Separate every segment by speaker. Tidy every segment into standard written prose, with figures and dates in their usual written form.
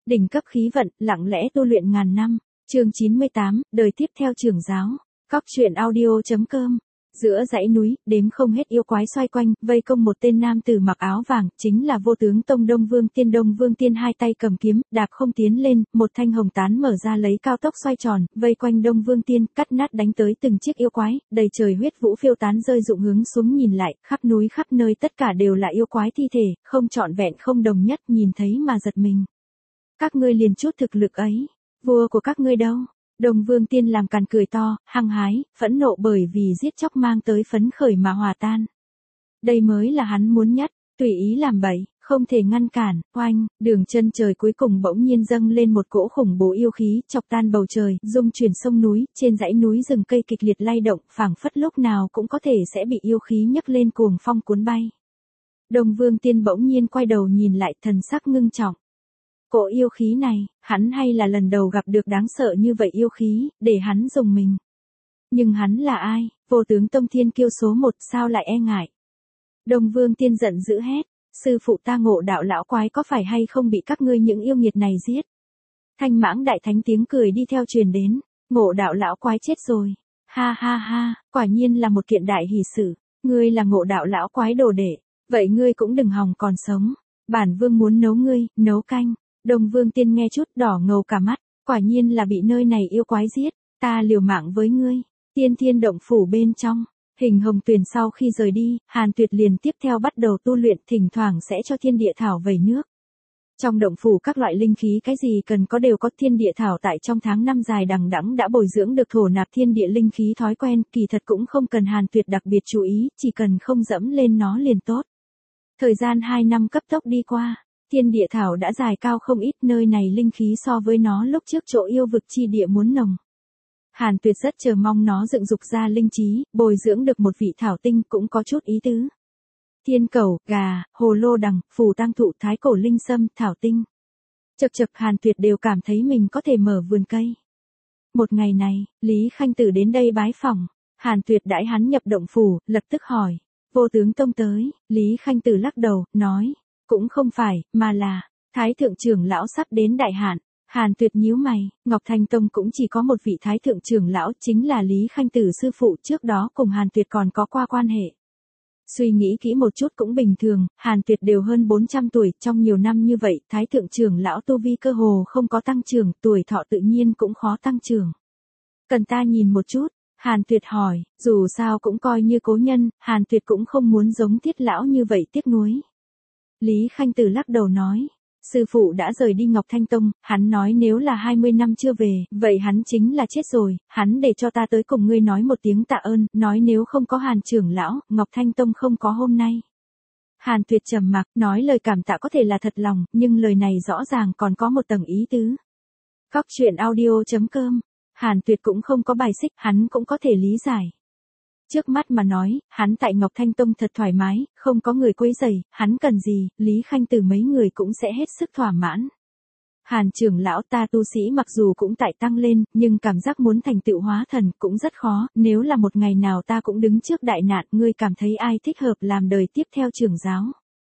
Speaker 1: Đỉnh cấp khí vận, lặng lẽ tu luyện ngàn năm. Chương 98, đời tiếp theo trưởng giáo. Cóc truyện audio.com. Giữa dãy núi, đếm không hết yêu quái xoay quanh, vây công một tên nam tử mặc áo vàng, chính là Vô Tướng Tông Đông Vương Tiên. Đông Vương Tiên hai tay cầm kiếm, đạp không tiến lên, một thanh hồng tán mở ra lấy cao tốc xoay tròn, vây quanh Đông Vương Tiên, cắt nát đánh tới từng chiếc yêu quái, đầy trời huyết vũ phiêu tán rơi rụng hướng xuống nhìn lại, khắp núi khắp nơi tất cả đều là yêu quái thi thể, không trọn vẹn không đồng nhất, nhìn thấy mà giật mình. Các ngươi liền chút thực lực ấy, vua của các ngươi đâu? Đông Vương Tiên làm càn cười to, hăng hái, phẫn nộ bởi vì giết chóc mang tới phấn khởi mà hòa tan. Đây mới là hắn muốn nhất, tùy ý làm bậy, không thể ngăn cản, oanh, đường chân trời cuối cùng bỗng nhiên dâng lên một cỗ khủng bố yêu khí, chọc tan bầu trời, rung chuyển sông núi, trên dãy núi rừng cây kịch liệt lay động, phảng phất lúc nào cũng có thể sẽ bị yêu khí nhấc lên cuồng phong cuốn bay. Đông Vương Tiên bỗng nhiên quay đầu nhìn lại, thần sắc ngưng trọng. Cỗ yêu khí này, hắn hay là lần đầu gặp được đáng sợ như vậy yêu khí, để hắn dùng mình. Nhưng hắn là ai? Vô Tướng Tông thiên kiêu số 1 sao lại e ngại? Đông Vương Tiên giận dữ hét, sư phụ ta Ngộ Đạo lão quái có phải hay không bị các ngươi những yêu nghiệt này giết? Thanh Mãng đại thánh tiếng cười đi theo truyền đến, Ngộ Đạo lão quái chết rồi. Ha ha ha, quả nhiên là một kiện đại hỷ sự, ngươi là Ngộ Đạo lão quái đồ đệ, vậy ngươi cũng đừng hòng còn sống. Bản vương muốn nấu ngươi, nấu canh. Đông Vương Tiên nghe chút đỏ ngầu cả mắt, quả nhiên là bị nơi này yêu quái giết, ta liều mạng với ngươi. Tiên Thiên động phủ bên trong, Hình Hồng Tuyền sau khi rời đi, Hàn Tuyệt liền tiếp theo bắt đầu tu luyện, thỉnh thoảng sẽ cho thiên địa thảo vẩy nước. Trong động phủ các loại linh khí cái gì cần có đều có, thiên địa thảo tại trong tháng năm dài đằng đẵng đã bồi dưỡng được thổ nạp thiên địa linh khí thói quen, kỳ thật cũng không cần Hàn Tuyệt đặc biệt chú ý, chỉ cần không dẫm lên nó liền tốt. Thời gian 2 năm cấp tốc đi qua. Thiên địa thảo đã dài cao không ít, nơi này linh khí so với nó lúc trước chỗ yêu vực chi địa muốn nồng. Hàn Tuyệt rất chờ mong nó dựng dục ra linh trí, bồi dưỡng được một vị thảo tinh cũng có chút ý tứ. Thiên cầu, gà, hồ lô đằng, phù tang thụ, thái cổ linh sâm, thảo tinh. Chập chập Hàn Tuyệt đều cảm thấy mình có thể mở vườn cây. Một ngày này, Lý Khanh Tử đến đây bái phỏng. Hàn Tuyệt đãi hắn nhập động phủ, lập tức hỏi. Vô Tướng Tông tới, Lý Khanh Tử lắc đầu, nói. Cũng không phải, mà là, Thái Thượng trưởng lão sắp đến đại hạn. Hàn Tuyệt nhíu mày, Ngọc Thanh Tông cũng chỉ có một vị Thái Thượng trưởng lão, chính là Lý Khanh Tử sư phụ, trước đó cùng Hàn Tuyệt còn có qua quan hệ. Suy nghĩ kỹ một chút cũng bình thường, Hàn Tuyệt đều hơn 400 tuổi, trong nhiều năm như vậy, Thái Thượng trưởng lão tu vi cơ hồ không có tăng trưởng, tuổi thọ tự nhiên cũng khó tăng trưởng. Cần ta nhìn một chút? Hàn Tuyệt hỏi, dù sao cũng coi như cố nhân, Hàn Tuyệt cũng không muốn giống Tiết lão như vậy tiếc nuối. Lý Khanh Tử lắc đầu nói, sư phụ đã rời đi Ngọc Thanh Tông, hắn nói nếu là 20 năm chưa về, vậy hắn chính là chết rồi, hắn để cho ta tới cùng ngươi nói một tiếng tạ ơn, nói nếu không có Hàn trưởng lão, Ngọc Thanh Tông không có hôm nay. Hàn Tuyệt trầm mặc, nói lời cảm tạ có thể là thật lòng, nhưng lời này rõ ràng còn có một tầng ý tứ. Cóc truyện audio.com. Hàn Tuyệt cũng không có bài xích, hắn cũng có thể lý giải. Trước mắt mà nói, hắn tại Ngọc Thanh Tông thật thoải mái, không có người quấy rầy, hắn cần gì, Lý Khanh Tử mấy người cũng sẽ hết sức thỏa mãn. Hàn trưởng lão, ta tu sĩ mặc dù cũng tại tăng lên, nhưng cảm giác muốn thành tựu hóa thần cũng rất khó, nếu là một ngày nào ta cũng đứng trước đại nạn, ngươi cảm thấy ai thích hợp làm đời tiếp theo trưởng giáo?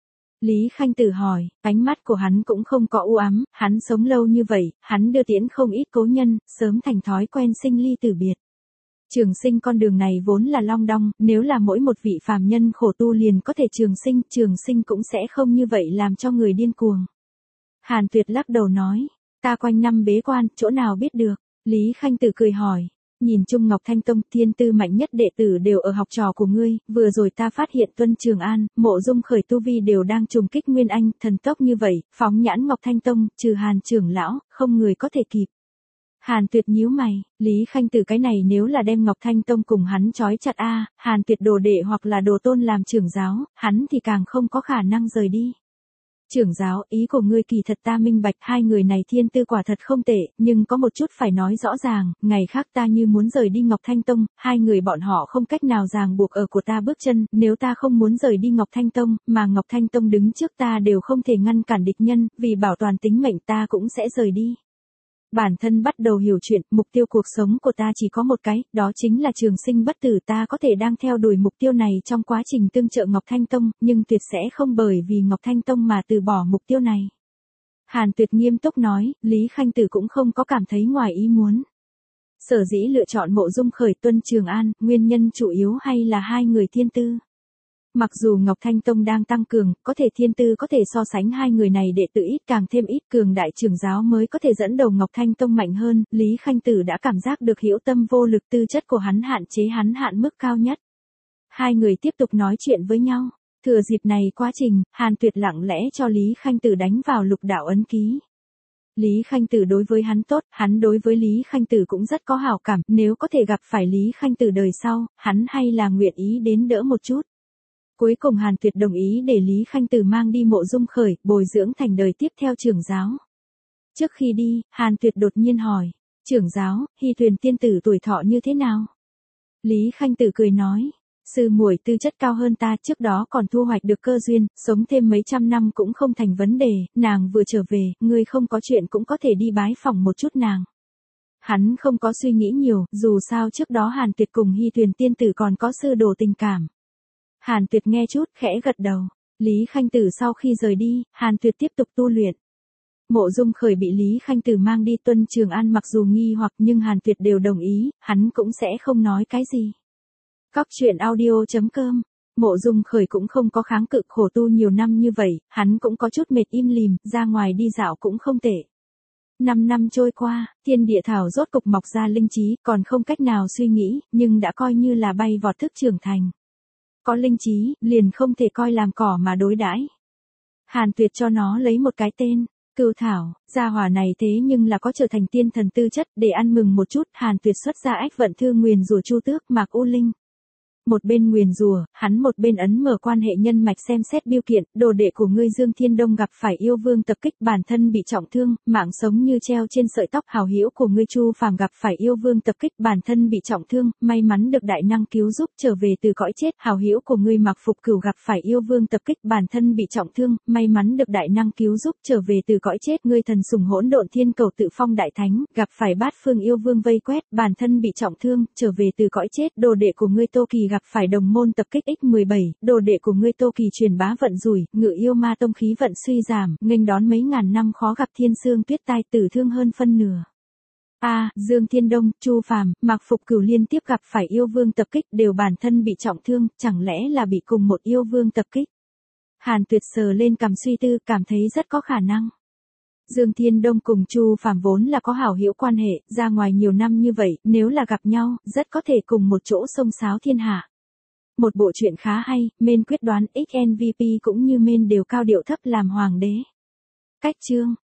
Speaker 1: Lý Khanh Tử hỏi, ánh mắt của hắn cũng không có u ám, hắn sống lâu như vậy, hắn đưa tiễn không ít cố nhân, sớm thành thói quen sinh ly tử biệt. Trường sinh con đường này vốn là long đong, nếu là mỗi một vị phàm nhân khổ tu liền có thể trường sinh cũng sẽ không như vậy làm cho người điên cuồng. Hàn Tuyệt lắc đầu nói, ta quanh năm bế quan, chỗ nào biết được. Lý Khanh Tử cười hỏi, nhìn chung Ngọc Thanh Tông thiên tư mạnh nhất đệ tử đều ở học trò của ngươi, vừa rồi ta phát hiện Tuân Trường An, Mộ Dung Khởi tu vi đều đang trùng kích Nguyên Anh, thần tốc như vậy, phóng nhãn Ngọc Thanh Tông, trừ Hàn trưởng lão, không người có thể kịp. Hàn Tuyệt nhíu mày, Lý Khanh Tử cái này nếu là đem Ngọc Thanh Tông cùng hắn trói chặt Hàn Tuyệt đồ đệ hoặc là đồ tôn làm trưởng giáo, hắn thì càng không có khả năng rời đi. Trưởng giáo, ý của ngươi kỳ thật ta minh bạch, hai người này thiên tư quả thật không tệ, nhưng có một chút phải nói rõ ràng, ngày khác ta như muốn rời đi Ngọc Thanh Tông, hai người bọn họ không cách nào ràng buộc ở của ta bước chân, nếu ta không muốn rời đi Ngọc Thanh Tông, mà Ngọc Thanh Tông đứng trước ta đều không thể ngăn cản địch nhân, vì bảo toàn tính mệnh ta cũng sẽ rời đi. Bản thân bắt đầu hiểu chuyện, mục tiêu cuộc sống của ta chỉ có một cái, đó chính là trường sinh bất tử, ta có thể đang theo đuổi mục tiêu này trong quá trình tương trợ Ngọc Thanh Tông, nhưng tuyệt sẽ không bởi vì Ngọc Thanh Tông mà từ bỏ mục tiêu này. Hàn Tuyệt nghiêm túc nói, Lý Khanh Tử cũng không có cảm thấy ngoài ý muốn. Sở dĩ lựa chọn Mộ Dung Khởi Tuân Trường An, nguyên nhân chủ yếu hay là hai người thiên tư. Mặc dù Ngọc Thanh Tông đang tăng cường, có thể thiên tư có thể so sánh hai người này đệ tử ít càng thêm ít, cường đại trưởng giáo mới có thể dẫn đầu Ngọc Thanh Tông mạnh hơn, Lý Khanh Tử đã cảm giác được hữu tâm vô lực, tư chất của hắn hạn chế hắn hạn mức cao nhất. Hai người tiếp tục nói chuyện với nhau, thừa dịp này quá trình, Hàn Tuyệt lặng lẽ cho Lý Khanh Tử đánh vào lục đạo ấn ký. Lý Khanh Tử đối với hắn tốt, hắn đối với Lý Khanh Tử cũng rất có hảo cảm, nếu có thể gặp phải Lý Khanh Tử đời sau, hắn hay là nguyện ý đến đỡ một chút. Cuối cùng Hàn Tuyệt đồng ý để Lý Khanh Tử mang đi Mộ Dung Khởi, bồi dưỡng thành đời tiếp theo trưởng giáo. Trước khi đi, Hàn Tuyệt đột nhiên hỏi, trưởng giáo, Hy Tuyền tiên tử tuổi thọ như thế nào? Lý Khanh Tử cười nói, sư muội tư chất cao hơn ta, trước đó còn thu hoạch được cơ duyên, sống thêm mấy trăm năm cũng không thành vấn đề, nàng vừa trở về, ngươi không có chuyện cũng có thể đi bái phỏng một chút nàng. Hắn không có suy nghĩ nhiều, dù sao trước đó Hàn Tuyệt cùng Hy Tuyền tiên tử còn có sư đồ tình cảm. Hàn Tuyệt nghe chút, khẽ gật đầu. Lý Khanh Tử sau khi rời đi, Hàn Tuyệt tiếp tục tu luyện. Mộ Dung Khởi bị Lý Khanh Tử mang đi Tuân Trường An mặc dù nghi hoặc nhưng Hàn Tuyệt đều đồng ý, hắn cũng sẽ không nói cái gì. Cóc truyện audio.com. Mộ Dung Khởi cũng không có kháng cự, khổ tu nhiều năm như vậy, hắn cũng có chút mệt im lìm, ra ngoài đi dạo cũng không tệ. 5 năm trôi qua, thiên địa thảo rốt cục mọc ra linh trí, còn không cách nào suy nghĩ, nhưng đã coi như là bay vọt thức trưởng thành. Có linh trí, liền không thể coi làm cỏ mà đối đãi. Hàn Tuyệt cho nó lấy một cái tên, Cửu Thảo, gia hỏa này thế nhưng là có trở thành tiên thần tư chất, để ăn mừng một chút, Hàn Tuyệt xuất ra ách vận thư nguyền rủa Chu Tước, Mạc U Linh. Một bên nguyền rủa, hắn một bên ấn mở quan hệ nhân mạch xem xét biêu kiện, đồ đệ của ngươi Dương Thiên Đông gặp phải yêu vương tập kích, bản thân bị trọng thương, mạng sống như treo trên sợi tóc, hảo hữu của ngươi Chu Phàm gặp phải yêu vương tập kích, bản thân bị trọng thương, may mắn được đại năng cứu giúp trở về từ cõi chết, hảo hữu của ngươi Mạc Phục Cửu gặp phải yêu vương tập kích, bản thân bị trọng thương, may mắn được đại năng cứu giúp trở về từ cõi chết, ngươi thần sủng Hỗn Độn Thiên Cầu Tự Phong đại thánh, gặp phải Bát Phương yêu vương vây quét, bản thân bị trọng thương, trở về từ cõi chết, đồ đệ của ngươi Tô Kỳ gặp phải đồng môn tập kích X17, đồ đệ của ngươi Tô Kỳ truyền bá vận rủi, ngự yêu ma tông khí vận suy giảm, nghênh đón mấy ngàn năm khó gặp thiên sương tuyết tai, tử thương hơn phân nửa. Dương Thiên Đông, Chu Phàm, Mạc Phục Cửu liên tiếp gặp phải yêu vương tập kích, đều bản thân bị trọng thương, chẳng lẽ là bị cùng một yêu vương tập kích? Hàn Tuyệt sờ lên cằm suy tư, cảm thấy rất có khả năng. Dương Thiên Đông cùng Chu Phàm vốn là có hảo hữu quan hệ, ra ngoài nhiều năm như vậy, nếu là gặp nhau, rất có thể cùng một chỗ xông xáo thiên hạ. Một bộ truyện khá hay, Mên quyết đoán XNVP cũng như Mên đều cao điệu thấp làm hoàng đế. Cách chương